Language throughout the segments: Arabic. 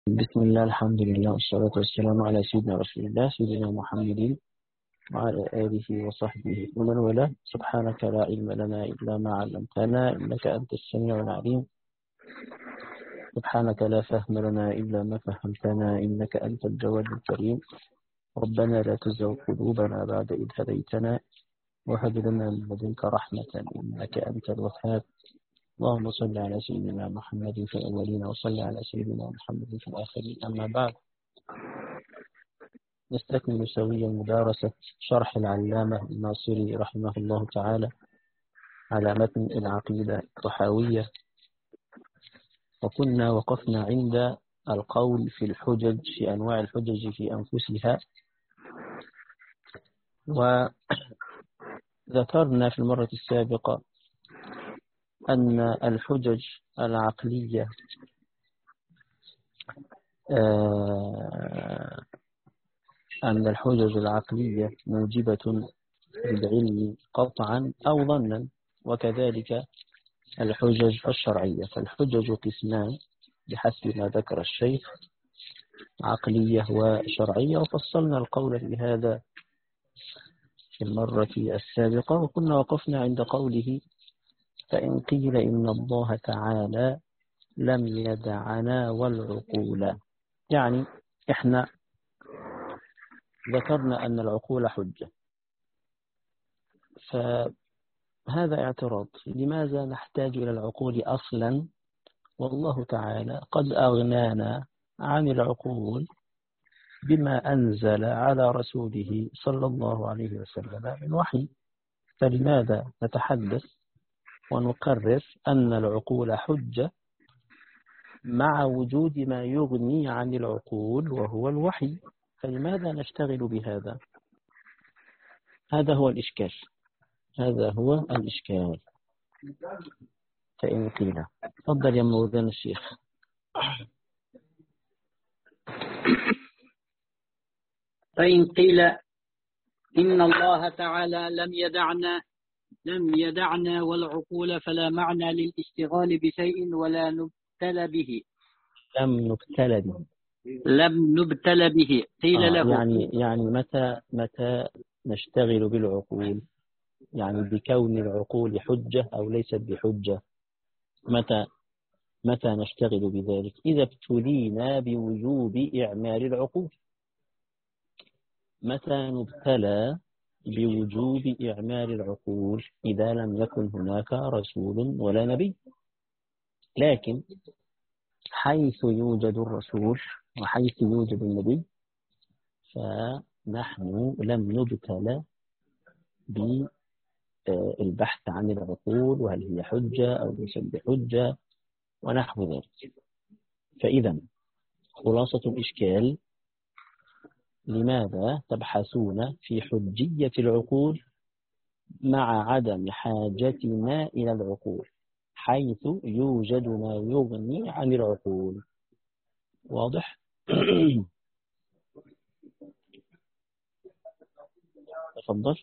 بسم الله، الحمد لله، والصلاة والسلام على سيدنا رسول الله سيدنا محمد وعلى آله وصحبه ومن والاه. سبحانك لا علم لنا إلا ما علمتنا إنك أنت السميع العليم. سبحانك لا فهم لنا إلا ما فهمتنا إنك أنت الجواد الكريم. ربنا لا تزغ قلوبنا بعد إذ هديتنا وهب لنا من لدنك رحمة إنك أنت الوهاب. اللهم صل على سيدنا محمد في الأولين وصل على سيدنا محمد في الآخرين. أما بعد، نستكمل سويا مدارسة شرح العلامة الناصري رحمه الله تعالى على متن العقيدة الطحاوية، وكنا وقفنا عند القول في الحجج، في أنواع الحجج في أنفسها. وذكرنا في المرة السابقة أن الحجج العقلية موجبة للعلم قطعا أو ظنا، وكذلك الحجج الشرعية. فالحجج قسمان بحسب ما ذكر الشيخ، عقلية وشرعية، وفصلنا القول في هذا في المرة السابقة، وكنا وقفنا عند قوله: فإن قيل إن الله تعالى لم يدعنا والعقول. يعني إحنا ذكرنا أن العقول حجة، فهذا اعتراض. لماذا نحتاج إلى العقول أصلا والله تعالى قد أغنانا عن العقول بما أنزل على رسوله صلى الله عليه وسلم من وحي؟ فلماذا نتحدث ونقرر أن العقول حجة مع وجود ما يغني عن العقول وهو الوحي؟ فلماذا نشتغل بهذا؟ هذا هو الإشكال. فإن قيل، تفضل يا مولانا الشيخ. فإن قيل إن الله تعالى لم يدعنا والعقول فلا معنى للاشتغال بشيء ولا نبتل به. لم نبتل به. قيل له يعني متى نشتغل بالعقول؟ يعني بكون العقول حجة أو ليست بحجة؟ متى نشتغل بذلك؟ إذا ابتلينا بوجوب إعمال العقول. متى نبتلى بوجوب إعمال العقول؟ إذا لم يكن هناك رسول ولا نبي. لكن حيث يوجد الرسول وحيث يوجد النبي فنحن لم نبتلى بالبحث عن العقول وهل هي حجة أو ليست بحجة ونحو ذلك. فإذا خلاصة الإشكال: لماذا تبحثون في حجية العقول مع عدم حاجتنا إلى العقول حيث يوجد ما يغني عن العقول؟ واضح؟ تفضل.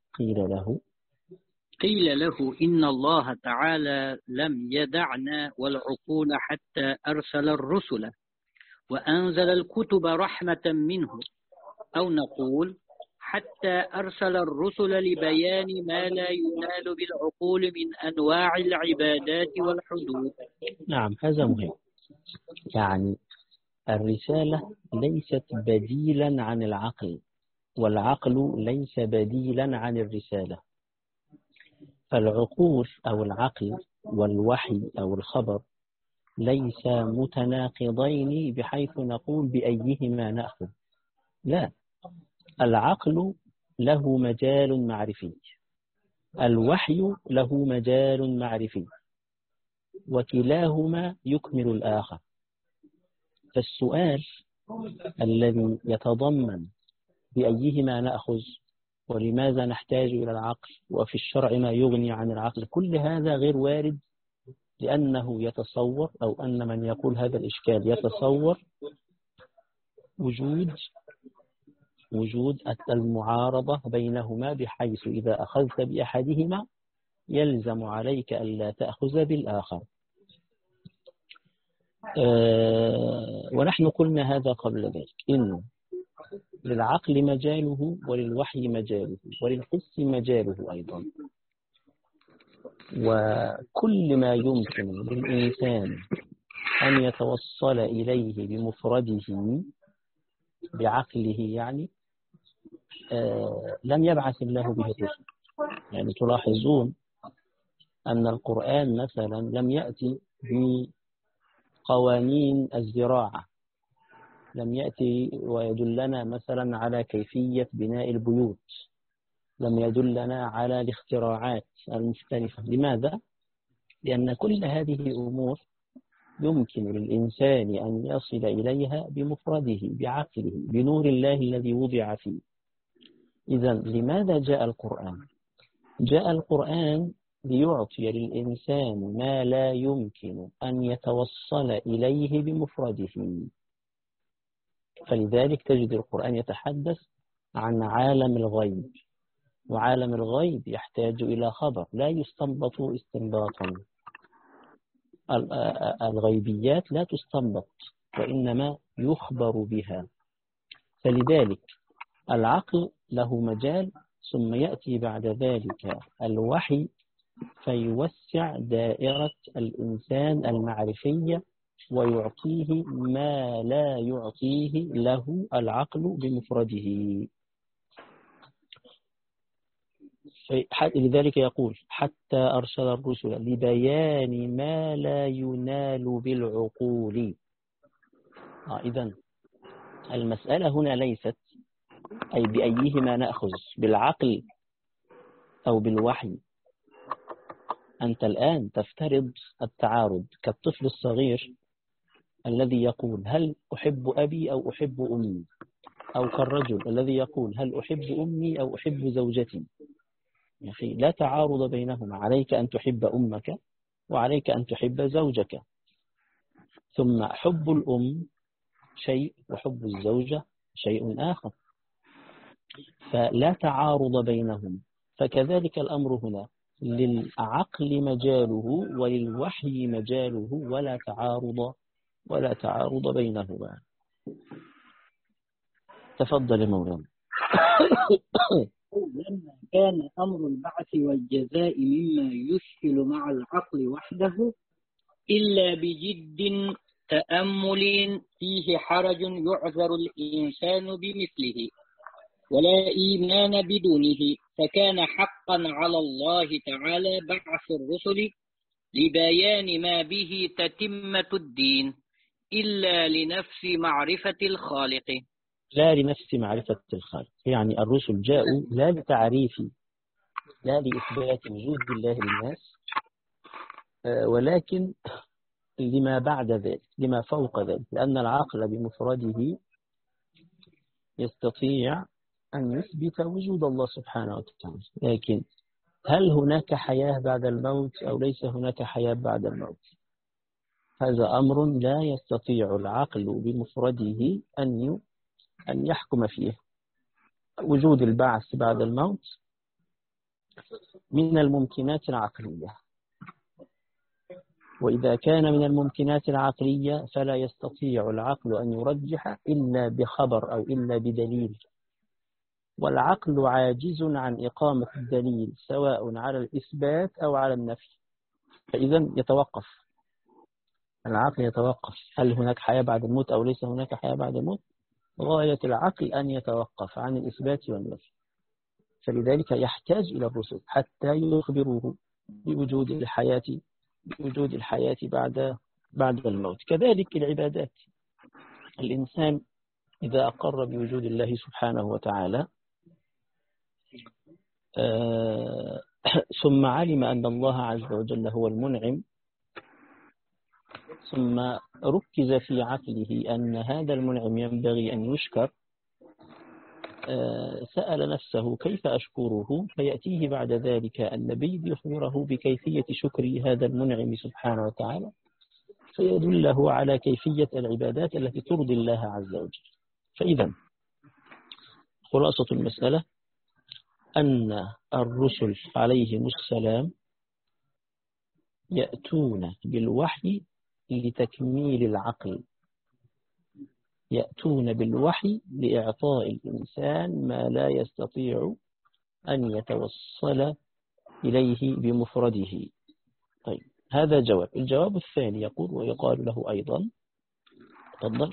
قيل له إن الله تعالى لم يدعنا والعقول حتى أرسل الرسل وأنزل الكتب رحمة منه، أو نقول حتى أرسل الرسل لبيان ما لا ينال بالعقول من أنواع العبادات والحدود. نعم، هذا مهم. يعني الرسالة ليست بديلا عن العقل، والعقل ليس بديلا عن الرسالة. فالعقول أو العقل والوحي أو الخبر ليس متناقضين بحيث نقول بأيهما نأخذ. لا، العقل له مجال معرفي، الوحي له مجال معرفي، وكلاهما يكمل الآخر. فالسؤال الذي يتضمن بأيهما نأخذ ولماذا نحتاج إلى العقل وفي الشرع ما يغني عن العقل، كل هذا غير وارد، لأنه يتصور، أو أن من يقول هذا الإشكال يتصور وجود المعارضة بينهما، بحيث إذا أخذت بأحدهما يلزم عليك ألا تأخذ بالآخر. ونحن قلنا هذا قبل ذلك، إنه للعقل مجاله وللوحي مجاله وللحس مجاله أيضا. وكل ما يمكن للإنسان أن يتوصل إليه بمفرده بعقله يعني لم يبعث الله به الرسل. يعني تلاحظون أن القرآن مثلا لم يأتي بقوانين الزراعة، لم يأتي ويدلنا مثلا على كيفية بناء البيوت، لم يدلنا على الاختراعات المختلفة. لماذا؟ لأن كل هذه أمور يمكن للإنسان أن يصل إليها بمفرده بعقله بنور الله الذي وضع فيه. إذن لماذا جاء القرآن؟ جاء القرآن ليعطي للإنسان ما لا يمكن أن يتوصل إليه بمفرده. فلذلك تجد القرآن يتحدث عن عالم الغيب، وعالم الغيب يحتاج إلى خبر لا يستنبط استنباطا. الغيبيات لا تستنبط وإنما يخبر بها. فلذلك العقل له مجال، ثم يأتي بعد ذلك الوحي فيوسع دائرة الإنسان المعرفية ويعطيه ما لا يعطيه له العقل بمفرده. لذلك يقول حتى أرسل الرسل لبيان ما لا ينال بالعقول. إذن المسألة هنا ليست أي بأيهما نأخذ، بالعقل أو بالوحي. أنت الآن تفترض التعارض كالطفل الصغير الذي يقول هل أحب أبي أو أحب أمي، أو كالرجل الذي يقول هل أحب أمي أو أحب زوجتي. يا أخي لا تعارض بينهما، عليك أن تحب أمك وعليك أن تحب زوجك، ثم حب الأم شيء وحب الزوجة شيء آخر، فلا تعارض بينهم. فكذلك الأمر هنا، للعقل مجاله وللوحي مجاله ولا تعارض بينهما. تفضل مولانا. لما كان أمر البعث والجزاء مما يشكل مع العقل وحده إلا بجد تأمل فيه حرج يعذر الإنسان بمثله ولا إيمان بدونه، فكان حقا على الله تعالى بعث الرسل لبيان ما به تتمة الدين إلا لنفس معرفة الخالق. لا لنفس معرفة الخالق، يعني الرسل جاءوا لا لتعريف لا لإثبات وجود الله للناس، ولكن لما بعد ذلك، لما فوق ذلك، لأن العقل بمفرده يستطيع أن يثبت وجود الله سبحانه وتعالى، لكن هل هناك حياة بعد الموت أو ليس هناك حياة بعد الموت؟ هذا أمر لا يستطيع العقل بمفرده أن يحكم فيه. وجود البعث بعد الموت من الممكنات العقلية، وإذا كان من الممكنات العقلية فلا يستطيع العقل أن يرجح إلا بخبر أو إلا بدليل، والعقل عاجز عن إقامة الدليل سواء على الإثبات أو على النفي. فإذا يتوقف العقل، يتوقف هل هناك حياة بعد الموت أو ليس هناك حياة بعد الموت. غاية العقل أن يتوقف عن الإثبات والنفي. فلذلك يحتاج إلى الرسل حتى يخبروه بوجود الحياة بعد الموت. كذلك العبادات، الإنسان إذا أقر بوجود الله سبحانه وتعالى ثم علم أن الله عز وجل هو المنعم، ثم ركز في عقله أن هذا المنعم ينبغي أن يشكر، سأل نفسه كيف أشكره، فيأتيه بعد ذلك النبي ليخبره بكيفية شكر هذا المنعم سبحانه وتعالى، فيدله على كيفية العبادات التي ترضي الله عز وجل. فإذا خلاصة المسألة أن الرسل عليهم السلام يأتون بالوحي لتكميل العقل، يأتون بالوحي لإعطاء الإنسان ما لا يستطيع أن يتوصل إليه بمفرده. طيب هذا جواب. الجواب الثاني يقول ويقال له أيضا، تفضل.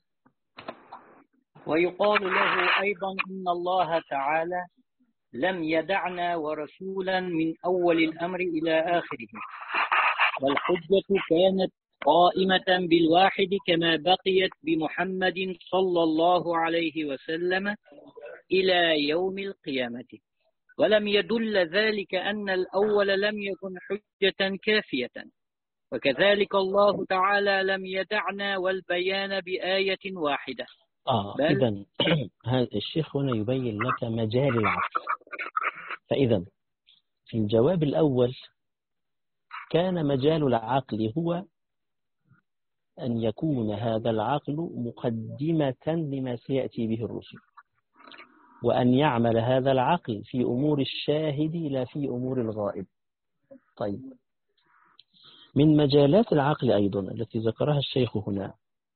ويقال له أيضا إن الله تعالى لم يدعنا ورسولا من أول الأمر إلى آخره، والحجة كانت قائمة بالواحد كما بقيت بمحمد صلى الله عليه وسلم إلى يوم القيامة، ولم يدل ذلك أن الأول لم يكن حجة كافية. وكذلك الله تعالى لم يدعنا والبيان بآية واحدة. إذن هذا الشيخ هنا يبين لك مجال العقل. فإذا في الجواب الأول كان مجال العقل هو أن يكون هذا العقل مقدمة لما سيأتي به الرسل، وأن يعمل هذا العقل في أمور الشاهد لا في أمور الغائب. طيب من مجالات العقل أيضا التي ذكرها الشيخ هنا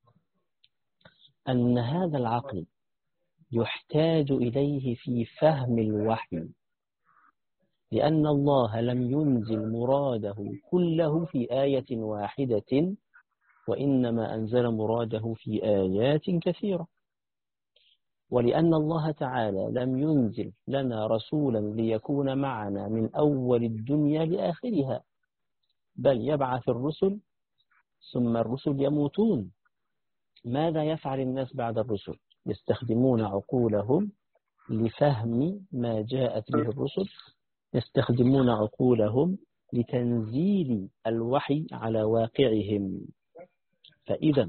أن هذا العقل يحتاج إليه في فهم الوحي، لأن الله لم ينزل مراده كله في آية واحدة، وإنما أنزل مراده في آيات كثيرة. ولأن الله تعالى لم ينزل لنا رسولا ليكون معنا من أول الدنيا لآخرها، بل يبعث الرسل ثم الرسل يموتون. ماذا يفعل الناس بعد الرسل؟ يستخدمون عقولهم لفهم ما جاءت به الرسل، يستخدمون عقولهم لتنزيل الوحي على واقعهم. فإذا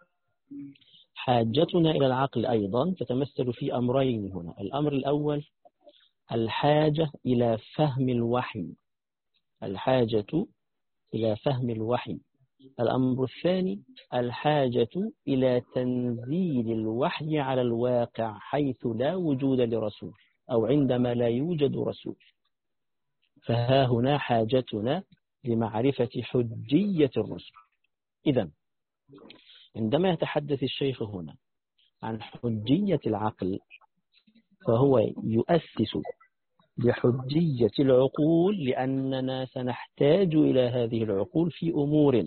حاجتنا إلى العقل أيضا تتمثل في أمرين هنا. الأمر الأول الحاجة إلى فهم الوحي، الحاجة إلى فهم الوحي. الأمر الثاني الحاجة إلى تنزيل الوحي على الواقع حيث لا وجود لرسول، أو عندما لا يوجد رسول. فها هنا حاجتنا لمعرفة حجية الرسل. إذن عندما يتحدث الشيخ هنا عن حجية العقل فهو يؤسس بحجية العقول، لأننا سنحتاج إلى هذه العقول في أمور،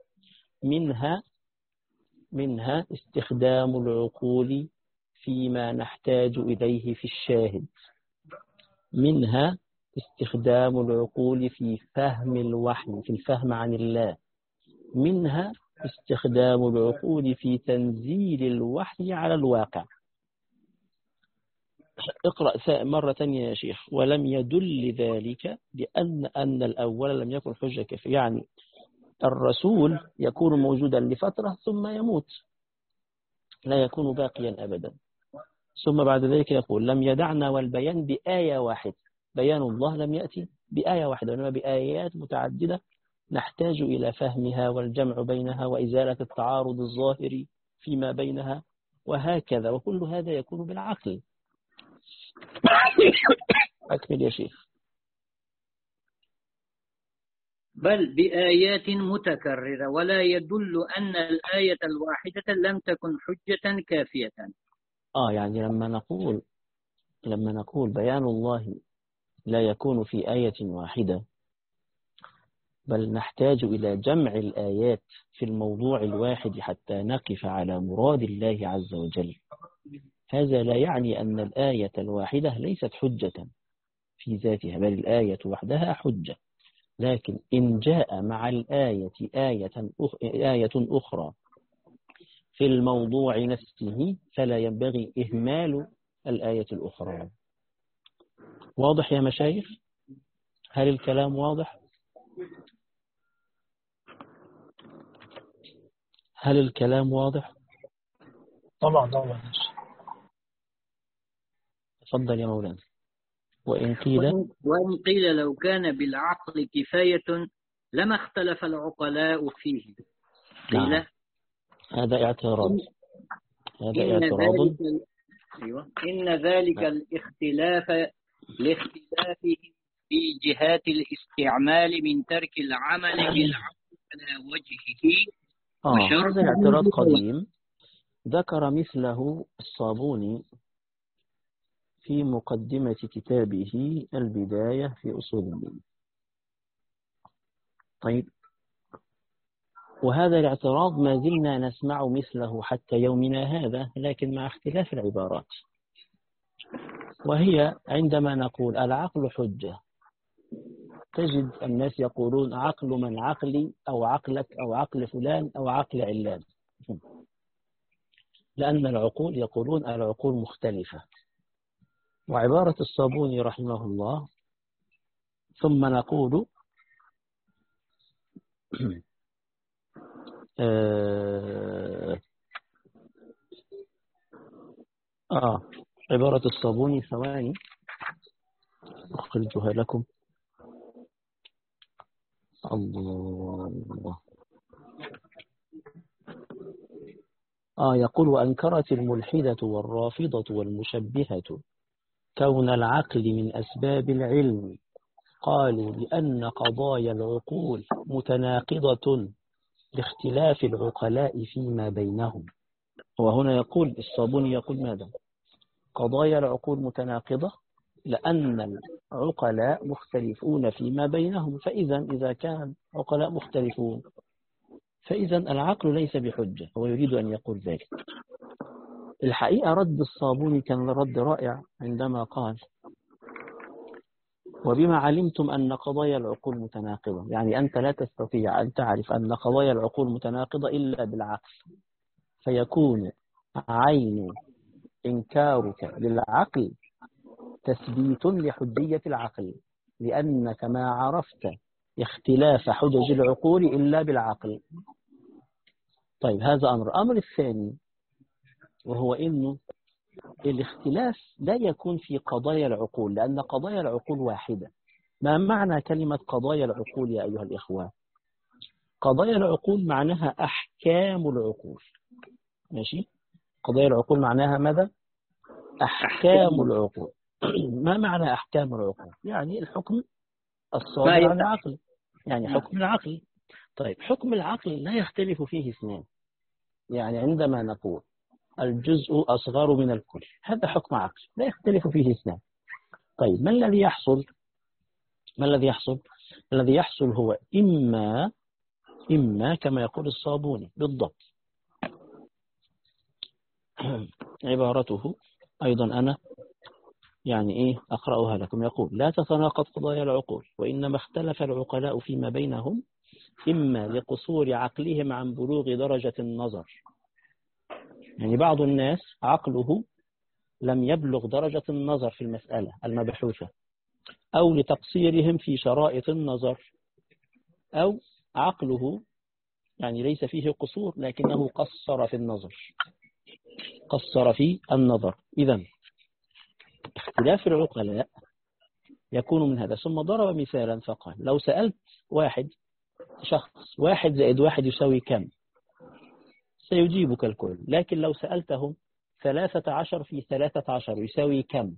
منها استخدام العقول فيما نحتاج إليه في الشاهد، منها استخدام العقول في فهم الوحي، في الفهم عن الله، منها استخدام العقول في تنزيل الوحي على الواقع. اقرأ مرة ثانية يا شيخ. ولم يدل ذلك لأن الأول لم يكن حجة كافية، يعني الرسول يكون موجودا لفترة ثم يموت، لا يكون باقيا أبدا. ثم بعد ذلك يقول لم يدعنا والبيان بآية واحدة. بيان الله لم يأتي بآية واحدة، وإنما بآيات متعددة نحتاج إلى فهمها والجمع بينها وإزالة التعارض الظاهر فيما بينها، وهكذا. وكل هذا يكون بالعقل. أكمل يا شيخ. بل بآيات متكررة، ولا يدل أن الآية الواحدة لم تكن حجة كافية. يعني لما نقول بيان الله لا يكون في آية واحدة، بل نحتاج إلى جمع الآيات في الموضوع الواحد حتى نقف على مراد الله عز وجل. هذا لا يعني أن الآية الواحدة ليست حجة في ذاتها، بل الآية وحدها حجة، لكن إن جاء مع الآية آية أخرى في الموضوع نفسه فلا ينبغي إهمال الآية الأخرى. واضح يا مشايخ؟ هل الكلام واضح؟ هل الكلام واضح؟ طبعا. تفضل يا مولانا. وإن قيل لو كان بالعقل كفاية لما اختلف العقلاء فيه. قيل هذا اعتراض. إن ذلك الاختلاف لاختلافه في جهات الاستعمال من ترك العمل بالعقل على وجهه هذا الاعتراض قديم، ذكر مثله الصابوني في مقدمة كتابه البداية في أصول الدين. طيب، وهذا الاعتراض ما زلنا نسمع مثله حتى يومنا هذا، لكن مع اختلاف العبارات، وهي عندما نقول العقل حجة تجد الناس يقولون عقل من عقلي أو عقلك أو عقل فلان أو عقل علان، لأن العقول يقولون العقول مختلفة. وعبارة الصابوني رحمه الله ثم نقول عبارة الصابوني ثواني أخرجها لكم. الله يقول وأنكرت الملحدة والرافضة والمشبهة كون العقل من أسباب العلم، قالوا لأن قضايا العقول متناقضة لاختلاف العقلاء فيما بينهم. وهنا يقول الصابوني يقول ماذا؟ قضايا العقول متناقضة لأن العقلاء مختلفون فيما بينهم، إذا كان عقلاء مختلفون فإذا العقل ليس بحجة. هو يريد أن يقول ذلك. الحقيقة رد الصابوني كان رد رائع عندما قال وبما علمتم أن قضايا العقول متناقضة، يعني أنت لا تستطيع أن تعرف أن قضايا العقول متناقضة إلا بالعقل، فيكون عين إنكارك للعقل تثبيت لحجية العقل، لأنك ما عرفت اختلاف حجج العقول إلا بالعقل. طيب، هذا أمر الثاني، وهو إنه الاختلاف لا يكون في قضايا العقول، لأن قضايا العقول واحدة. ما معنى كلمة قضايا العقول يا أيها الإخوة؟ قضايا العقول معناها أحكام العقول. ماشي؟ قضايا العقول معناها ماذا؟ أحكام العقول. ما معنى أحكام العقول؟ يعني الحكم الصادر عن العقل، يعني حكم العقل. طيب، حكم العقل لا يختلف فيه اثنان. يعني عندما نقول الجزء أصغر من الكل، هذا حكم عقل لا يختلف فيه اثنان. طيب، ما الذي يحصل؟ الذي يحصل هو إما كما يقول الصابوني بالضبط، عبارته أيضا أنا أقرأها لكم. يقول لا تتناقض قضايا العقول، وإنما اختلف العقلاء فيما بينهم إما لقصور عقلهم عن بلوغ درجة النظر، يعني بعض الناس عقله لم يبلغ درجة النظر في المسألة المبحوثة، أو لتقصيرهم في شرائط النظر، أو عقله يعني ليس فيه قصور لكنه قصر في النظر. إذن اختلاف العقلاء يكون من هذا. ثم ضرب مثالا فقال لو سألت شخص 1 زائد 1 يساوي كم؟ سيجيبك الكل. لكن لو سألتهم 13 في 13 يساوي كم؟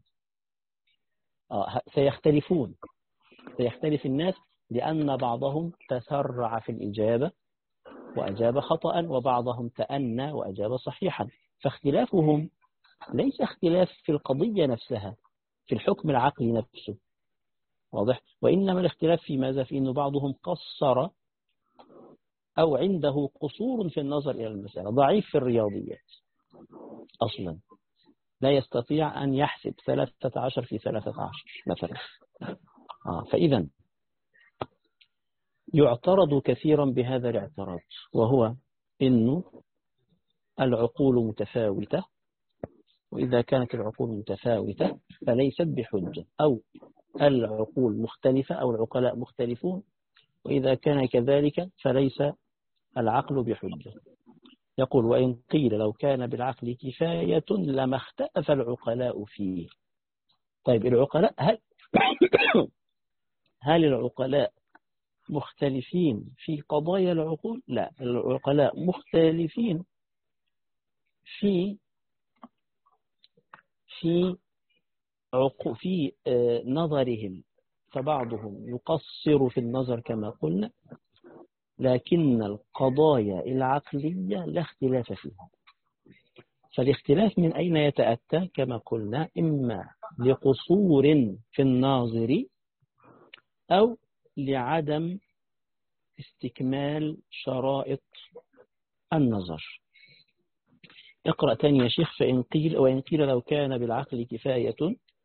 سيختلفون، سيختلف الناس، لأن بعضهم تسرع في الإجابة وأجاب خطأ، وبعضهم تأنى وأجاب صحيحا. فاختلافهم ليس اختلاف في القضية نفسها، في الحكم العقلي نفسه، واضح؟ وإنما الاختلاف في ماذا؟ في أن بعضهم قصر أو عنده قصور في النظر إلى المسألة، ضعيف في الرياضيات أصلا، لا يستطيع أن يحسب 13 في 13 مثلا. فإذا يعترض كثيرا بهذا الاعتراض، وهو إنه العقول متفاوتة، وإذا كانت العقول متفاوتة فليست بحجة، أو العقول مختلفة أو العقلاء مختلفون، وإذا كان كذلك فليس العقل بحجة. يقول وإن قيل لو كان بالعقل كفاية لما اختلف العقلاء فيه. طيب، العقلاء هل العقلاء مختلفين في قضايا العقول؟ لا، العقلاء مختلفين في نظرهم، فبعضهم يقصر في النظر كما قلنا، لكن القضايا العقلية لا اختلاف فيها. فالاختلاف من أين يتأتى؟ كما قلنا إما لقصور في الناظر أو لعدم استكمال شرائط النظر. اقرأ تاني يا شيخ. وإن قيل لو كان بالعقل كفاية.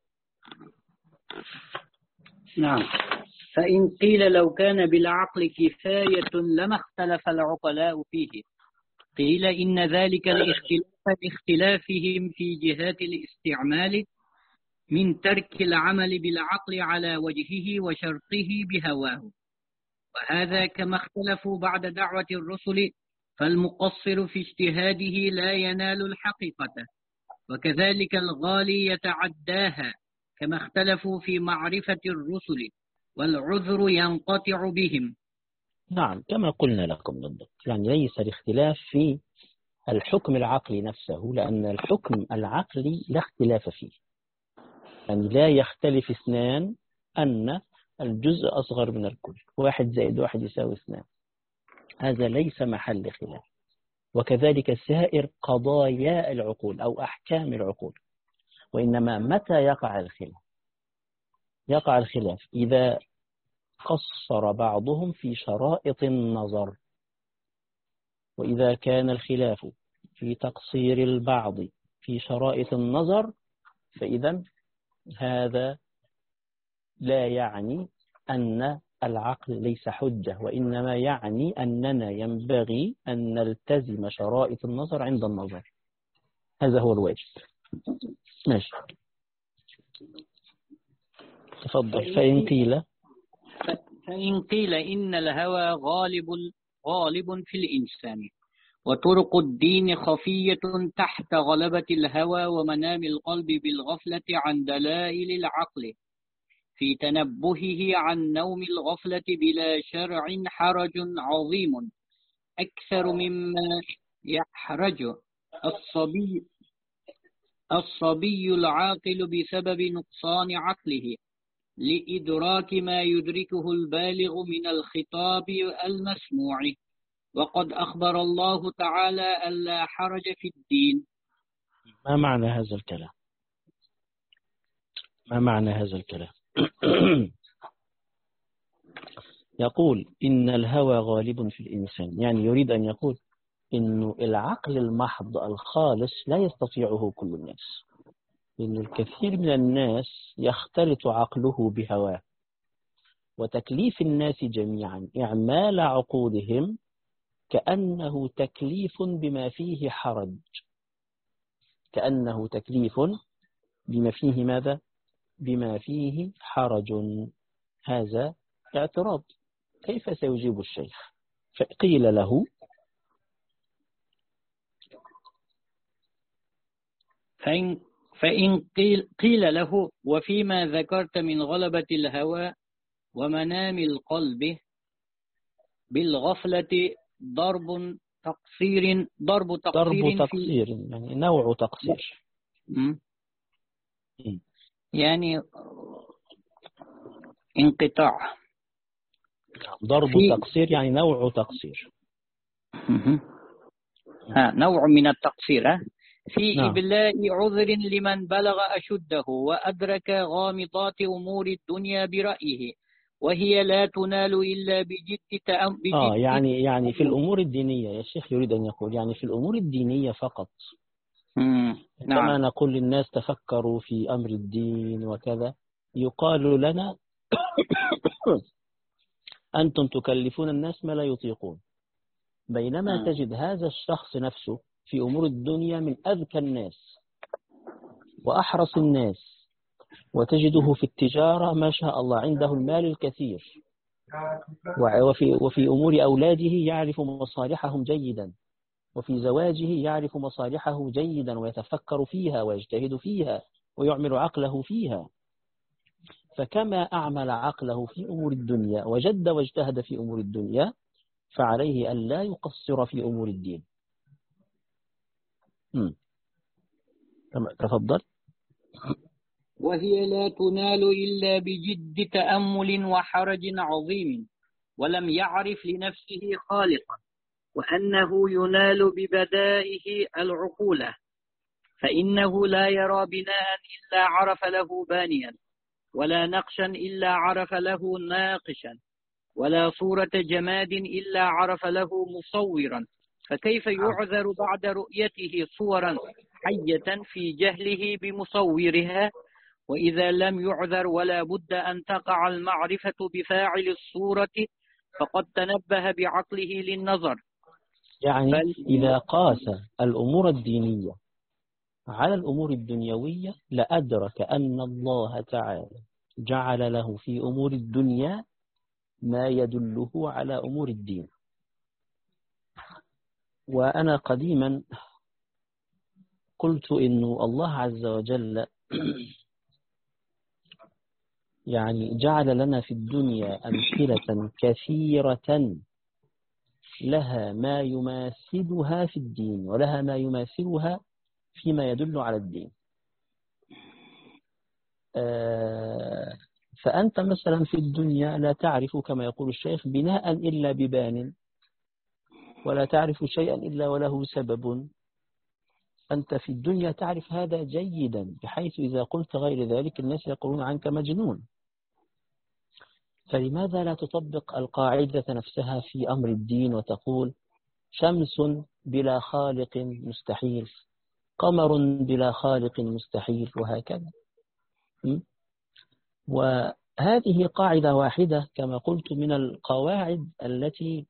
نعم. فإن قيل لو كان بالعقل كفاية لما اختلف العقلاء فيه. قيل إن ذلك لاختلافهم في جهات الاستعمال من ترك العمل بالعقل على وجهه وشرطه بهواه، وهذا كما اختلفوا بعد دعوة الرسل، فالمقصر في اجتهاده لا ينال الحقيقة، وكذلك الغالي يتعداها كما اختلفوا في معرفة الرسل، والعذر ينقطع بهم. نعم كما قلنا لكم بالضبط، يعني ليس الاختلاف في الحكم العقلي نفسه، لأن الحكم العقلي لا اختلاف فيه، يعني لا يختلف اثنان أن الجزء أصغر من الكل، 1+1=2، هذا ليس محل خلاف. وكذلك سائر قضايا العقول أو أحكام العقول. وإنما متى يقع الخلاف؟ يقع الخلاف إذا قصر بعضهم في شرائط النظر، وإذا كان الخلاف في تقصير البعض في شرائط النظر فإذا هذا لا يعني أن العقل ليس حجة، وإنما يعني أننا ينبغي أن نلتزم شرائط النظر عند النظر. هذا هو الواجب. ماشي، تفضل. فإن قيل إن الهوى غالب في الإنسان، وطرق الدين خفية تحت غلبة الهوى ومنام القلب بالغفلة عن دلائل العقل في تنبهه عن نوم الغفلة بلا شرع، حرج عظيم أكثر مما يحرج الصبي العاقل بسبب نقصان عقله لإدراك ما يدركه البالغ من الخطاب المسموع. وقد أخبر الله تعالى ألا حرج في الدين. ما معنى هذا الكلام؟ ما معنى هذا الكلام؟ يقول إن الهوى غالب في الإنسان، يعني يريد أن يقول إنه العقل المحض الخالص لا يستطيعه كل الناس، إن الكثير من الناس يختلط عقله بهواه، وتكليف الناس جميعا إعمال عقولهم كأنه تكليف بما فيه حرج، كأنه تكليف بما فيه ماذا؟ بما فيه حرج. هذا اعتراض، كيف سيجيب الشيخ؟ فقيل له فإن قيل له وفيما ذكرت من غلبة الهوى ومنام القلب بالغفلة ضرب تقصير يعني نوع تقصير، يعني انقطاع. ضرب تقصير يعني نوع تقصير. نوع من التقصير في نعم. إبلاء عذر لمن بلغ أشده وأدرك غامضات أمور الدنيا برأيه، وهي لا تنال إلا بجد يعني في الأمور الدينية يا شيخ يريد أن يقول، يعني في الأمور الدينية فقط. كما نقول للناس تفكروا في أمر الدين وكذا، يقال لنا أنتم تكلفون الناس ما لا يطيقون، بينما تجد هذا الشخص نفسه في أمور الدنيا من أذكى الناس وأحرص الناس، وتجده في التجارة ما شاء الله عنده المال الكثير، وفي أمور أولاده يعرف مصالحهم جيدا، وفي زواجه يعرف مصالحه جيدا ويتفكر فيها ويجتهد فيها ويعمل عقله فيها. فكما أعمل عقله في أمور الدنيا وجد واجتهد في أمور الدنيا، فعليه أن لا يقصر في أمور الدين. تفضل. وهي لا تنال إلا بجد تأمل وحرج عظيم، ولم يعرف لنفسه خالقا، وأنه ينال ببدائه العقولة، فإنه لا يرى بناء إلا عرف له بانيا، ولا نقشا إلا عرف له ناقشا، ولا صورة جماد إلا عرف له مصورا، فكيف يعذر بعد رؤيته صورا حية في جهله بمصورها؟ وإذا لم يعذر ولا بد أن تقع المعرفة بفاعل الصورة فقد تنبه بعقله للنظر. يعني إذا قاس الأمور الدينية على الأمور الدنيوية لأدرك أن الله تعالى جعل له في أمور الدنيا ما يدله على أمور الدين. وأنا قديما قلت إن الله عز وجل يعني جعل لنا في الدنيا أمثلة كثيرة لها ما يماثلها في الدين، ولها ما يماثلها فيما يدل على الدين. فأنت مثلا في الدنيا لا تعرف كما يقول الشيخ بناء إلا ببان، ولا تعرف شيئا إلا وله سبب. أنت في الدنيا تعرف هذا جيدا، بحيث إذا قلت غير ذلك الناس يقولون عنك مجنون. فلماذا لا تطبق القاعدة نفسها في أمر الدين وتقول شمس بلا خالق مستحيل، قمر بلا خالق مستحيل، وهكذا. وهذه قاعدة واحدة كما قلت من القواعد التي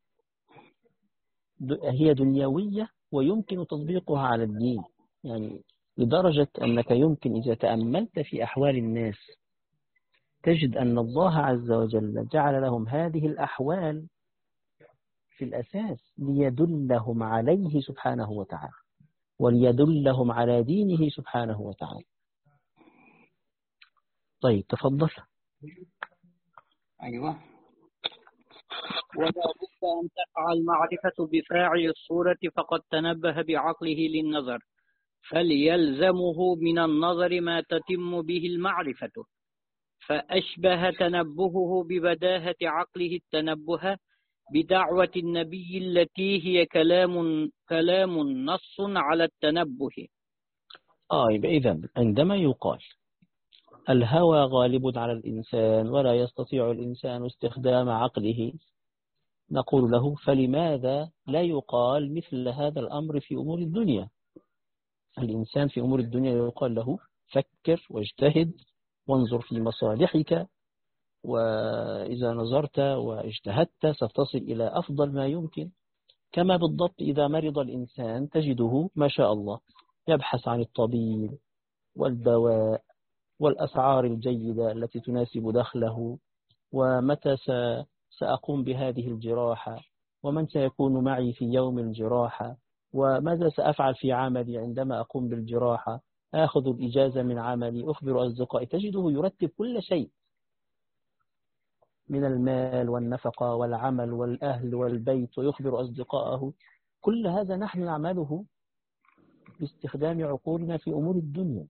هي دنيوية ويمكن تطبيقها على الدين، يعني لدرجة أنك يمكن إذا تأملت في أحوال الناس تجد أن الله عز وجل جعل لهم هذه الأحوال في الأساس ليدلهم عليه سبحانه وتعالى، وليدلهم على دينه سبحانه وتعالى. طيب تفضل. أيوة. ولا بد أن تقع المعرفة بفاعل الصورة فقد تنبه بعقله للنظر، فليلزمه من النظر ما تتم به المعرفة، فأشبه تنبهه ببداهة عقله التنبه بدعوة النبي التي هي كلام نص على التنبه. إذن عندما يقال الهوى غالب على الإنسان ولا يستطيع الإنسان استخدام عقله، نقول له فلماذا لا يقال مثل هذا الأمر في أمور الدنيا؟ الإنسان في أمور الدنيا يقال له فكر واجتهد وانظر في مصالحك، وإذا نظرت واجتهدت ستصل إلى أفضل ما يمكن. كما بالضبط إذا مرض الإنسان تجده ما شاء الله يبحث عن الطبيب والدواء والأسعار الجيدة التي تناسب دخله، ومتى سأقوم بهذه الجراحة، ومن سيكون معي في يوم الجراحة، وماذا سأفعل في عملي عندما أقوم بالجراحة، أخذ الإجازة من عملي، أخبر أصدقائي. تجده يرتب كل شيء من المال والنفقة والعمل والأهل والبيت، ويخبر أصدقائه. كل هذا نحن نعمله باستخدام عقولنا في أمور الدنيا.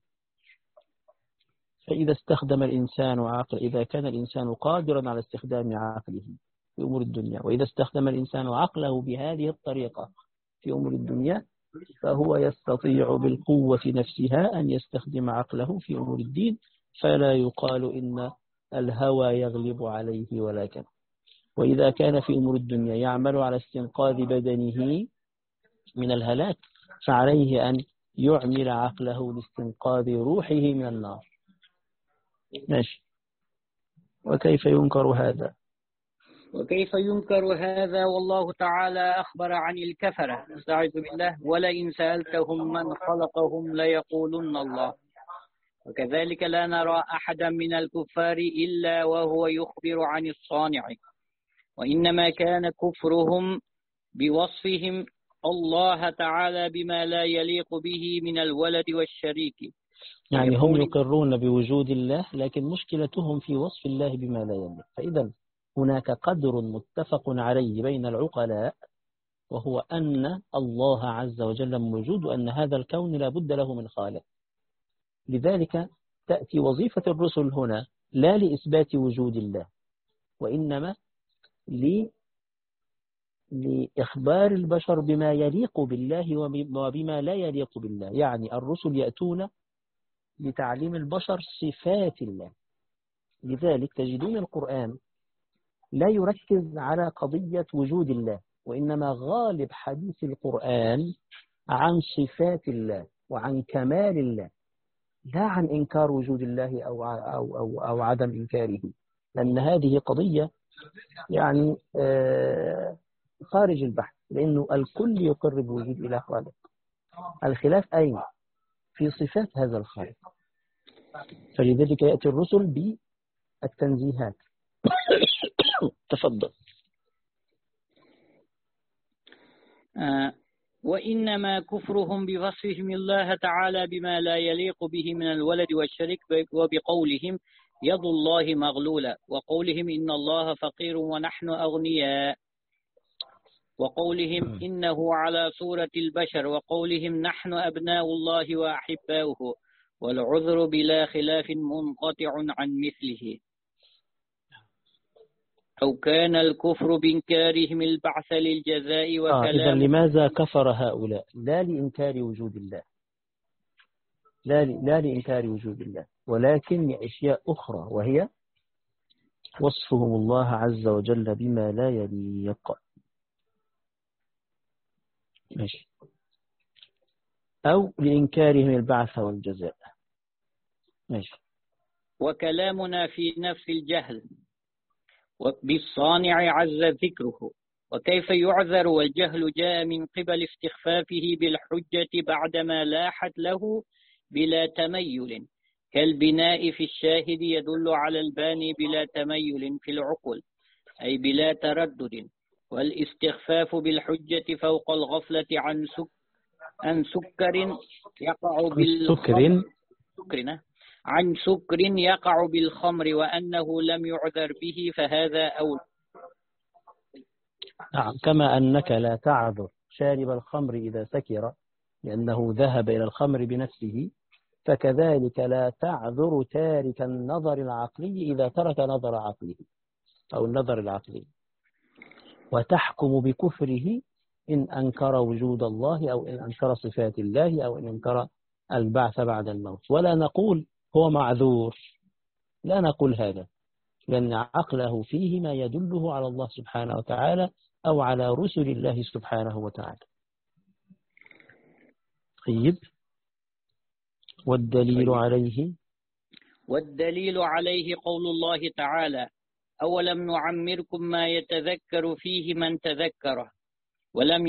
فإذا استخدم الإنسان عقل، إذا كان الإنسان قادرا على استخدام عقله في أمور الدنيا، وإذا استخدم الإنسان عقله بهذه الطريقة في أمور الدنيا، فهو يستطيع بالقوة نفسها أن يستخدم عقله في أمور الدين، فلا يقال إن الهوى يغلب عليه ولا كذا. وإذا كان في أمور الدنيا يعمل على استنقاذ بدنه من الهلاك، فعليه أن يعمل عقله لاستنقاذ روحه من النار. ماشي. وكيف ينكر هذا؟ وكيف ينكر هذا والله تعالى أخبر عن الكفرة، استعيذ بالله، ولئن سألتهم من خلقهم ليقولن الله. وكذلك لا نرى أحدا من الكفار إلا وهو يخبر عن الصانع، وإنما كان كفرهم بوصفهم الله تعالى بما لا يليق به من الولد والشريك. يعني هم يقرون بوجود الله، لكن مشكلتهم في وصف الله بما لا يليق. فإذا هناك قدر متفق عليه بين العقلاء، وهو أن الله عز وجل موجود، وأن هذا الكون لا بد له من خالق. لذلك تأتي وظيفة الرسل هنا لا لإثبات وجود الله، وإنما لإخبار البشر بما يليق بالله وبما لا يليق بالله. يعني الرسل يأتون لتعليم البشر صفات الله. لذلك تجدون القرآن لا يركز على قضية وجود الله، وإنما غالب حديث القرآن عن صفات الله وعن كمال الله، لا عن إنكار وجود الله أو عدم إنكاره، لأن هذه قضية يعني خارج البحث، لأنه الكل يقر بوجود إله خالق. الخلاف أين؟ في صفات هذا الخالق. فلذلك يأتي الرسل بالتنزيهات. تفضل. وإنما كفرهم بوصفهم الله تعالى بما لا يليق به من الولد والشرك، وبقولهم يد الله مغلولة، وقولهم إن الله فقير ونحن أغنياء، وقولهم إنه على صورة البشر، وقولهم نحن أبناء الله وأحباؤه، والعذر بلا خلاف منقطع عن مثله. أو كان الكفر بإنكارهم البعث للجزاء وكلام. إذن لماذا كفر هؤلاء؟ لا لإنكار وجود الله، لا لإنكار وجود الله، ولكن لأشياء أخرى، وهي وصفهم الله عز وجل بما لا يليق. ماشي. أو لإنكارهم البعث والجزاء. ماشي. وكلامنا في نفس الجهل بالصانع عز ذكره، وكيف يعذر والجهل جاء من قبل استخفافه بالحجة بعدما لاحت له بلا تميل، كالبناء في الشاهد يدل على الباني بلا تميل في العقل، أي بلا تردد. والاستخفاف بالحجة فوق الغفلة عن سكر يقع بالخمر، عن سكر يقع بالخمر وأنه لم يعذر به، فهذا أولى. نعم، كما أنك لا تعذر شارب الخمر إذا سكر لأنه ذهب إلى الخمر بنفسه، فكذلك لا تعذر تارك النظر العقلي إذا ترك نظر عقله أو النظر العقلي، وتحكم بكفره إن أنكر وجود الله أو إن أنكر صفات الله أو إن أنكر البعث بعد الموت. ولا نقول هو معذور، لا نقول هذا، لأن عقله فيه ما يدله على الله سبحانه وتعالى أو على رسل الله سبحانه وتعالى. طيب، والدليل عليه قول الله تعالى: أولم نعمركم ما يتذكر فيه من تذكره ولم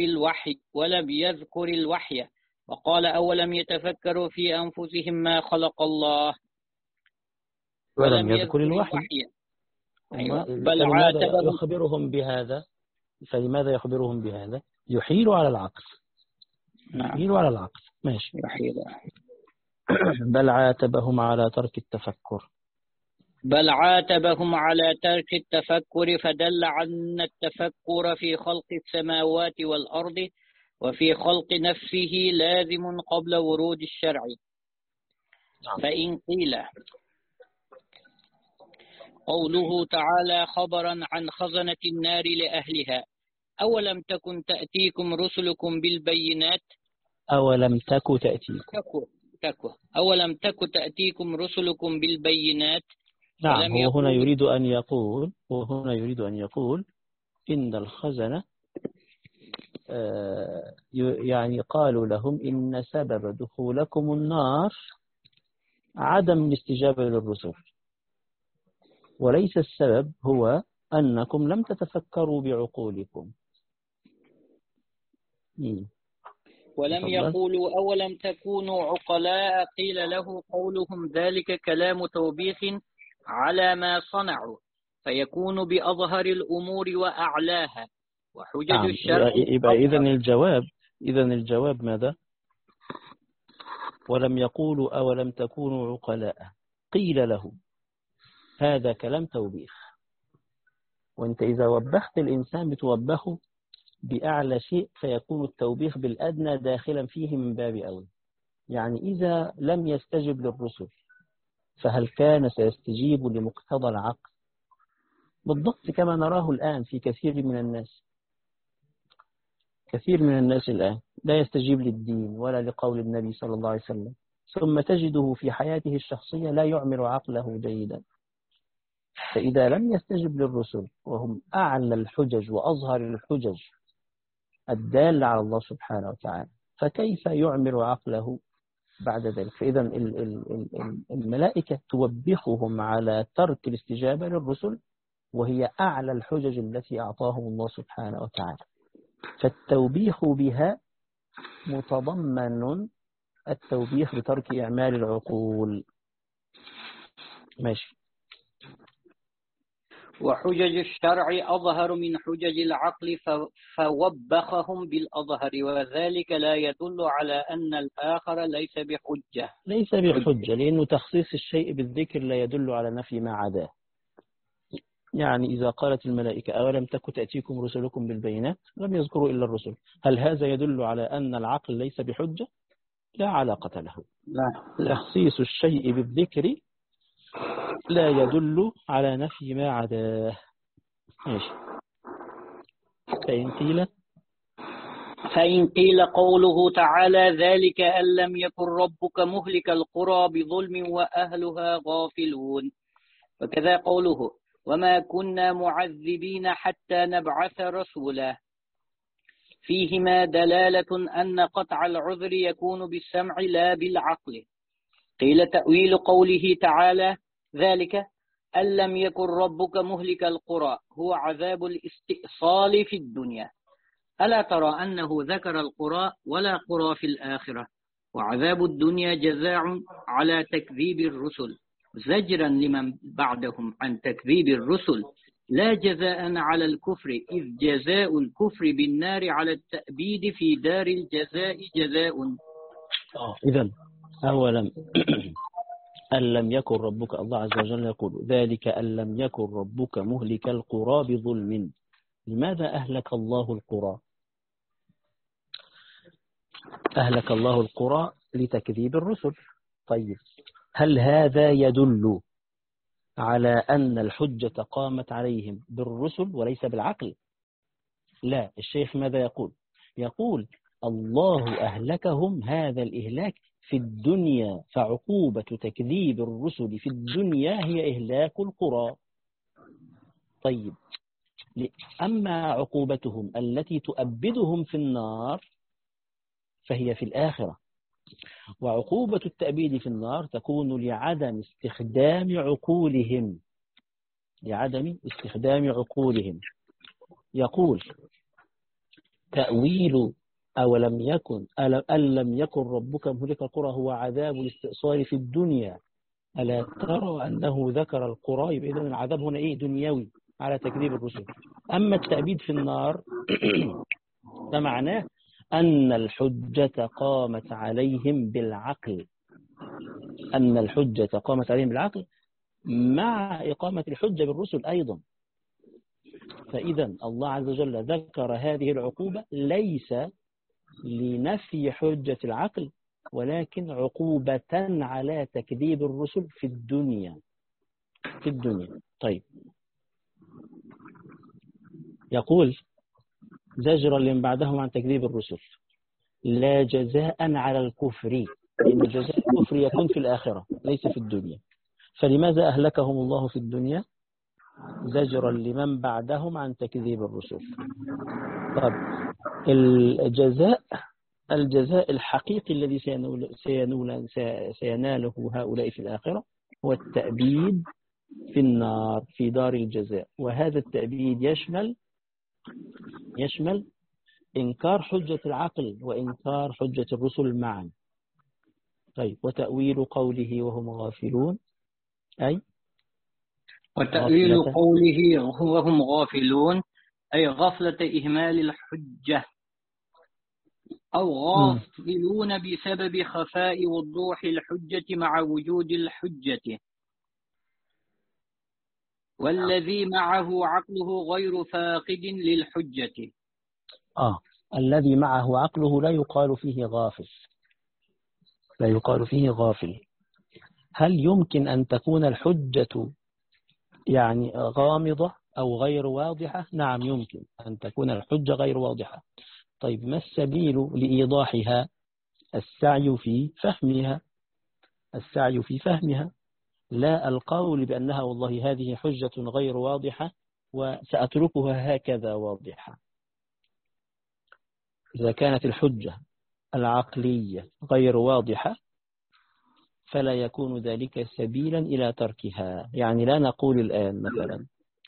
يذكر الوحي وقال أولم يتفكروا في أنفسهم ما خلق الله ولم يذكر الوحي. أيوة. فلماذا يخبرهم بهذا؟ يحيل على العقل. يحيل على العقل. ماشي. بل عاتبهم على ترك التفكر، فدل عن التفكر في خلق السماوات والأرض وفي خلق نفسه لازم قبل ورود الشرع. فإن قيل قوله تعالى خبرا عن خزنة النار لأهلها: أولم تكن تأتيكم رسلكم بالبينات. أولم تك تأتيكم رسلكم بالبينات. نعم، هو هنا يريد أن يقول إن الخزنة يعني قالوا لهم إن سبب دخولكم النار عدم الاستجابة للرسل، وليس السبب هو أنكم لم تتفكروا بعقولكم. ولم يقولوا أولم تكونوا عقلاء، قيل له قولهم ذلك كلام توبيخ على ما صنعوا، فيكون بأظهر الأمور وأعلاها، وحجج الشرع. إذن الجواب ماذا؟ ولم يقولوا أولم تكونوا عقلاء، قيل له، هذا كلام توبيخ. وانت إذا وبخت الإنسان بتوبخه بأعلى شيء، فيكون التوبيخ بالأدنى داخلا فيه من باب أول. يعني إذا لم يستجب للرسل، فهل كان سيستجيب لمقتضى العقل بالضبط كما نراه الآن في كثير من الناس. كثير من الناس الآن لا يستجيب للدين ولا لقول النبي صلى الله عليه وسلم، ثم تجده في حياته الشخصية لا يعمل عقله جيدا. فإذا لم يستجب للرسل وهم أعلى الحجج وأظهر الحجج الدالة على الله سبحانه وتعالى، فكيف يعمل عقله بعد ذلك؟ فإذا الملائكة توبخهم على ترك الاستجابة للرسل، وهي أعلى الحجج التي أعطاهم الله سبحانه وتعالى. فالتوبيخ بها متضمن التوبيخ بترك إعمال العقول. ماشي. وحجج الشرع أظهر من حجج العقل فوبخهم بالأظهر، وذلك لا يدل على أن الآخر ليس بحجة. ليس بحجة، لأنه تخصيص الشيء بالذكر لا يدل على نفي ما عداه. يعني إذا قالت الملائكة أولم تك تأتيكم رسلكم بالبينات، لم يذكروا إلا الرسل، هل هذا يدل على أن العقل ليس بحجة؟ لا علاقة له. لا. تخصيص الشيء بالذكر لا يدل على نفي ما عداه. ماشي. فإن قيل قوله تعالى ذلك أن لم يكن ربك مهلك القرى بظلم وأهلها غافلون، وكذا قوله وما كنا معذبين حتى نبعث رسولا، فيهما دلالة أن قطع العذر يكون بالسمع لا بالعقل. قيل تأويل قوله تعالى ذلك أن لم يكن ربك مهلك القرى هو عذاب الاستئصال في الدنيا. ألا ترى أنه ذكر القرى ولا قرى في الآخرة، وعذاب الدنيا جزاء على تكذيب الرسل زجرا لمن بعدهم عن تكذيب الرسل، لا جزاء على الكفر، إذ جزاء الكفر بالنار على التأبيد في دار الجزاء جزاء. إذن أولا أن لم يكن ربك، الله عز وجل يقول ذلك أن لم يكن ربك مهلك القرى بظلم. لماذا أهلك الله القرى؟ أهلك الله القرى لتكذيب الرسل. طيب هل هذا يدل على أن الحجة قامت عليهم بالرسل وليس بالعقل؟ لا. الشيخ ماذا يقول؟ يقول الله أهلكهم هذا الإهلاك في الدنيا، فعقوبة تكذيب الرسل في الدنيا هي إهلاك القرى. طيب أما عقوبتهم التي تؤبدهم في النار فهي في الآخرة، وعقوبة التأبيد في النار تكون لعدم استخدام عقولهم، لعدم استخدام عقولهم. يقول تأويل أن لم يكن ربك مهلك القرى هو عذاب الاستئصال في الدنيا. ألا ترى أنه ذكر القرى، يبقى إذن العذاب هنا إيه؟ دنيوي على تكذيب الرسل. أما التأبيد في النار فمعناه أن الحجة قامت عليهم بالعقل، أن الحجة قامت عليهم بالعقل مع إقامة الحجة بالرسل أيضا. فإذا الله عز وجل ذكر هذه العقوبة ليس لنفي حجة العقل، ولكن عقوبة على تكذيب الرسل في الدنيا. في الدنيا. طيب يقول زجرا لمن بعدهم عن تكذيب الرسل، لا جزاء على الكفر، لأن جزاء الكفر يكون في الآخرة ليس في الدنيا. فلماذا أهلكهم الله في الدنيا؟ زجرا لمن بعدهم عن تكذيب الرسل. طب الجزاء الحقيقي الذي سيناله هؤلاء في الآخرة هو التأبيد في النار في دار الجزاء، وهذا التأبيد يشمل إنكار حجة العقل وإنكار حجة الرسل معا. طيب وتأويل قوله وهم غافلون، أي وتأويل قوله وهم غافلون أي غفلة إهمال الحجة، أو غافلون بسبب خفاء وضوح الحجة مع وجود الحجة، والذي معه عقله غير فاقد للحجة. الذي معه عقله لا يقال فيه غافل، لا يقال فيه غافل. هل يمكن أن تكون الحجة يعني غامضة أو غير واضحة؟ نعم يمكن أن تكون الحجة غير واضحة. طيب ما السبيل لإيضاحها؟ السعي في فهمها، السعي في فهمها، لا القول بأنها والله هذه حجة غير واضحة وسأتركها هكذا واضحة. إذا كانت الحجة العقلية غير واضحة فلا يكون ذلك سبيلا إلى تركها. يعني لا نقول الآن مثلا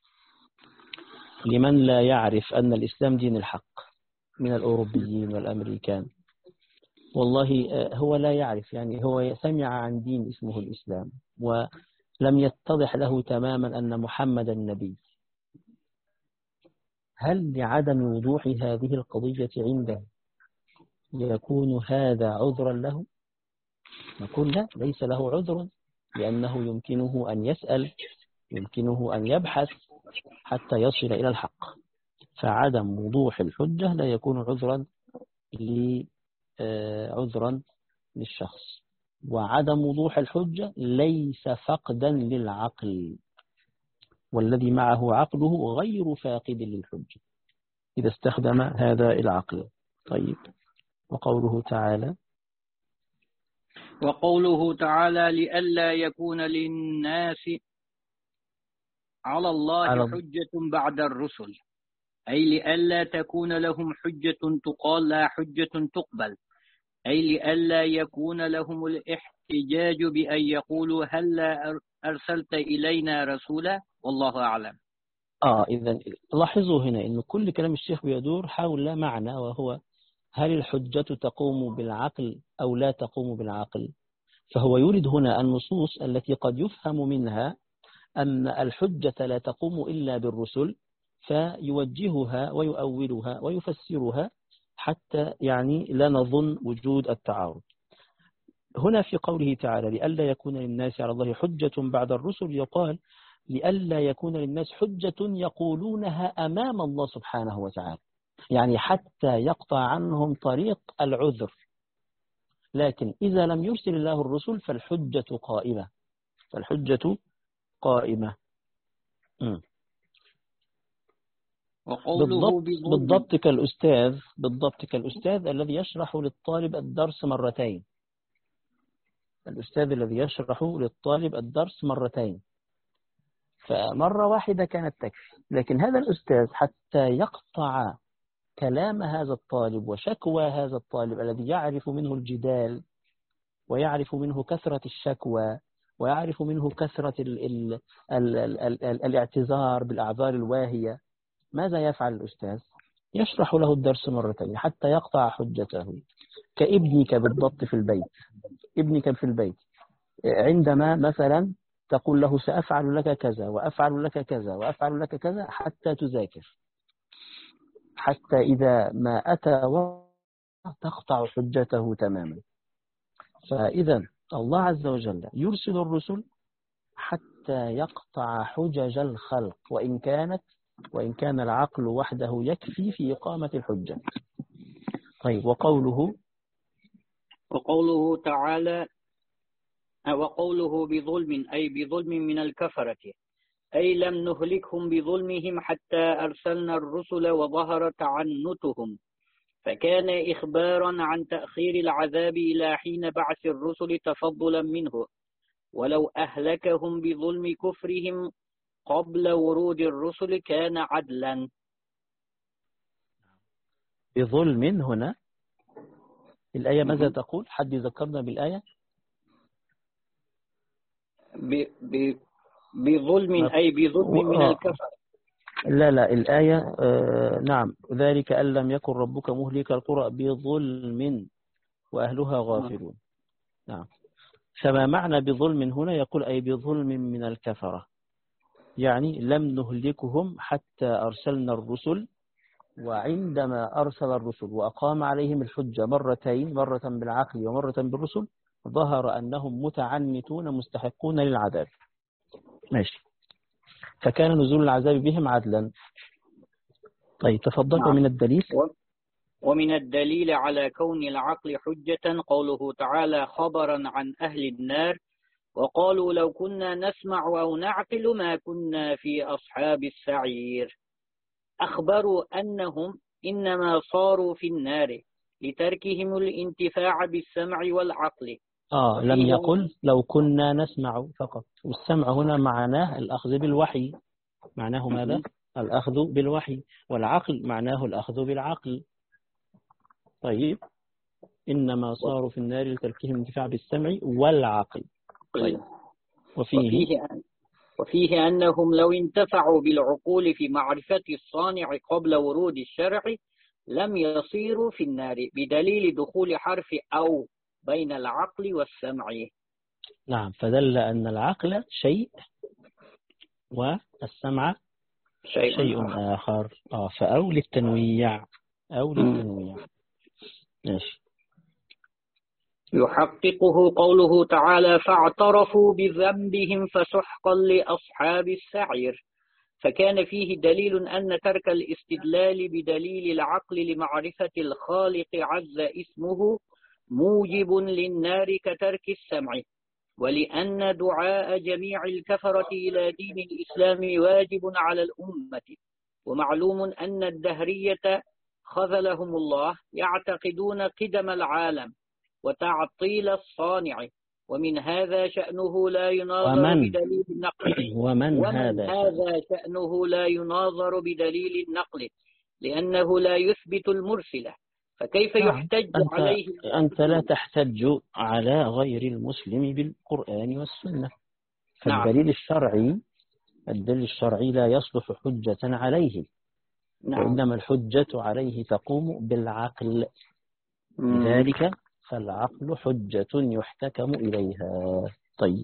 لمن لا يعرف أن الإسلام دين الحق من الأوروبيين والأمريكان، والله هو لا يعرف، يعني هو سمع عن دين اسمه الإسلام ولم يتضح له تماما أن محمد النبي، هل لعدم وضوح هذه القضية عنده يكون هذا عذرا له؟ نقول لا، ليس له عذر، لأنه يمكنه أن يسأل، يمكنه أن يبحث حتى يصل إلى الحق. فعدم وضوح الحجة لا يكون عذرا للشخص، وعدم وضوح الحجة ليس فقدا للعقل، والذي معه عقله غير فاقد للحجة إذا استخدم هذا العقل. طيب، وقوله تعالى لئلا يكون للناس على الله حجة بعد الرسل، أي لئلا تكون لهم حجة تقال لا حجة تقبل، أي لئلا يكون لهم الاحتجاج بأن يقولوا هل أرسلت إلينا رسولا، والله أعلم. إذن لاحظوا هنا إن كل كلام الشيخ بيدور حول معنى، وهو هل الحجة تقوم بالعقل أو لا تقوم بالعقل. فهو يريد هنا النصوص التي قد يفهم منها أن الحجة لا تقوم إلا بالرسل، فيوجهها ويؤولها ويفسرها حتى يعني لا نظن وجود التعارض. هنا في قوله تعالى لئلا يكون للناس على الله حجة بعد الرسل، يقال لئلا يكون للناس حجة يقولونها أمام الله سبحانه وتعالى، يعني حتى يقطع عنهم طريق العذر. لكن إذا لم يرسل الله الرسل فالحجة قائمة. بالضبط كالأستاذ الذي يشرح للطالب الدرس مرتين، فمرة واحدة كانت تكفي، لكن هذا الأستاذ حتى يقطع كلام هذا الطالب وشكوى هذا الطالب الذي يعرف منه الجدال ويعرف منه كثرة الشكوى ويعرف منه كثرة الاعتذار بالأعذار الواهية، ماذا يفعل الأستاذ؟ يشرح له الدرس مرتين حتى يقطع حجته. كابنك بالضبط في البيت، ابنك في البيت عندما مثلا تقول له سأفعل لك كذا وأفعل لك كذا وأفعل لك كذا حتى تذاكر، حتى إذا ما أتى تقطع حجته تماما. فإذا الله عز وجل يرسل الرسل حتى يقطع حجج الخلق، وإن كان العقل وحده يكفي في إقامة الحجة. طيب، وقوله تعالى وقوله بظلم، أي بظلم من الكفرة، أي لم نهلكهم بظلمهم حتى أرسلنا الرسل وظهر تعنتهم، فكان إخبارا عن تأخير العذاب إلى حين بعث الرسل تفضلا منه، ولو أهلكهم بظلم كفرهم قبل ورود الرسل كان عدلا. بظلم هنا الآية ماذا تقول؟ حد يذكرنا بالآية؟ بظلم أي بظلم من الكفر. لا الآية نعم، ذلك أن لم يكن ربك مهلك القرى بظلم وأهلها غافلون. نعم، فما معنى بظلم هنا؟ يقول أي بظلم من الكفرة، يعني لم نهلكهم حتى أرسلنا الرسل، وعندما أرسل الرسل وأقام عليهم الحجة مرتين، مرة بالعقل ومرة بالرسل، ظهر أنهم متعنتون مستحقون للعذاب. ماشي، فكان نزول العذاب بهم عدلا. طيب، تفضل. ومن الدليل ومن الدليل على كون العقل حجة قوله تعالى خبرا عن أهل النار وقالوا لو كنا نسمع أو نعقل ما كنا في أصحاب السعير. أخبروا أنهم إنما صاروا في النار لتركهم الانتفاع بالسمع والعقل. لم يقل لو كنا نسمع فقط، والسمع هنا معناه الأخذ بالوحي، معناه ماذا؟ الأخذ بالوحي، والعقل معناه الأخذ بالعقل. طيب، إنما صاروا في النار لتركهم الانتفاع بالسمع والعقل. طيب، وفيه أنهم لو انتفعوا بالعقول في معرفة الصانع قبل ورود الشرع لم يصيروا في النار بدليل دخول حرف أو بين العقل والسمع. نعم، فدل أن العقل شيء والسمع شيء آخر. فأو للتنويع، ماشي. يحققه قوله تعالى فاعترفوا بذنبهم فسحقا لأصحاب السعير، فكان فيه دليل أن ترك الاستدلال بدليل العقل لمعرفة الخالق عز اسمه موجب للنار كترك السمع، ولأن دعاء جميع الكفرة إلى دين الإسلام واجب على الأمة. ومعلوم أن الدهرية خذلهم الله يعتقدون قدم العالم وتعطيل الصانع، ومن هذا شأنه لا يناظر بدليل النقل. ومن هذا شأنه لا يناظر بدليل النقل لأنه لا يثبت المرسلة، فكيف يحتج عليه؟ أنت لا تحتج على غير المسلم بالقرآن والسنة. فالدليل الشرعي لا يصلح حجة عليه. وإنما الحجة عليه تقوم بالعقل. لذلك فالعقل حجة يحتكم إليها. طيب،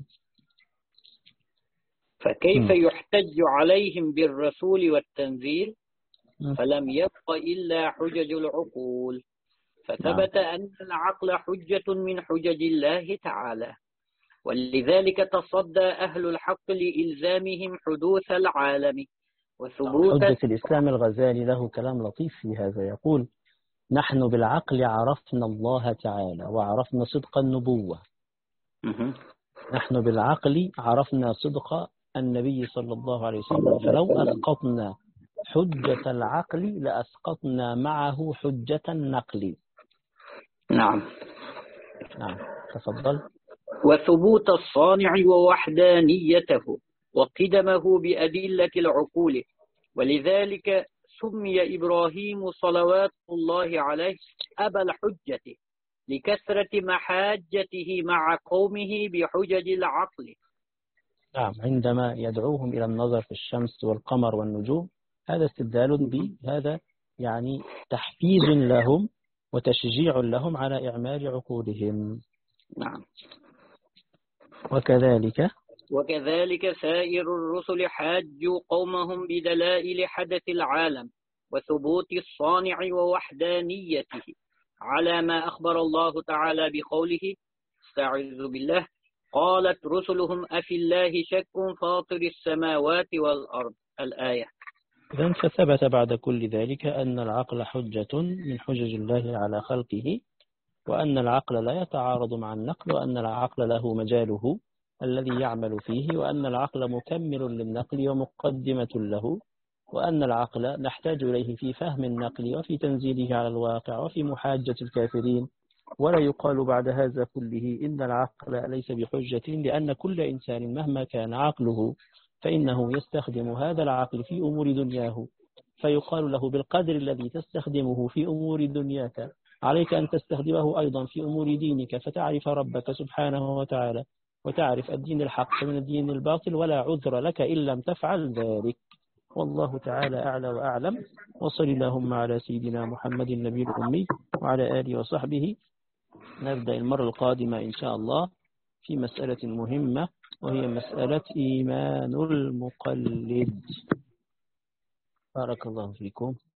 فكيف يحتج عليهم بالرسول والتنزيل؟ فلم يبق إلا حجج العقول، فثبت أن العقل حجة من حجج الله تعالى، ولذلك تصدى أهل الحق لإلزامهم حدوث العالم وثبوت. حجة الإسلام الغزالي له كلام لطيف في هذا، يقول نحن بالعقل عرفنا الله تعالى وعرفنا صدق النبوة. نحن بالعقل عرفنا صدق النبي صلى الله عليه وسلم، فلو أسقطنا حجة العقل لأسقطنا معه حجة النقل. نعم، تفضل. وثبوت الصانع ووحدانيته وقدمه بأدلة العقول، ولذلك سمي إبراهيم صلوات الله عليه أبا الحجة لكثرة محاجته مع قومه بحجج العقل. نعم، عندما يدعوهم إلى النظر في الشمس والقمر والنجوم، هذا استدلال بهذا، يعني تحفيز لهم وتشجيع لهم على إعمال عقولهم. نعم. وكذلك سائر الرسل حاجوا قومهم بدلائل حدث العالم وثبوت الصانع ووحدانيته على ما أخبر الله تعالى بقوله استعذ بالله قالت رسلهم أفي الله شك فاطر السماوات والأرض، الآية. إذن فثبت بعد كل ذلك أن العقل حجة من حجج الله على خلقه، وأن العقل لا يتعارض مع النقل، وأن العقل له مجاله الذي يعمل فيه، وأن العقل مكمل للنقل ومقدمة له، وأن العقل نحتاج إليه في فهم النقل وفي تنزيله على الواقع وفي محاجة الكافرين. ولا يقال بعد هذا كله إن العقل ليس بحجة، لأن كل إنسان مهما كان عقله فإنه يستخدم هذا العقل في أمور دنياه، فيقال له بالقدر الذي تستخدمه في أمور دنياك عليك أن تستخدمه أيضا في أمور دينك، فتعرف ربك سبحانه وتعالى وتعرف الدين الحق من الدين الباطل، ولا عذر لك إن لم تفعل ذلك. والله تعالى أعلى وأعلم. وصل اللهم على سيدنا محمد النبي الأمي وعلى آله وصحبه. نبدأ المرة القادمة إن شاء الله في مسألة مهمة، وهي مسألة إيمان المقلد. بارك الله فيكم.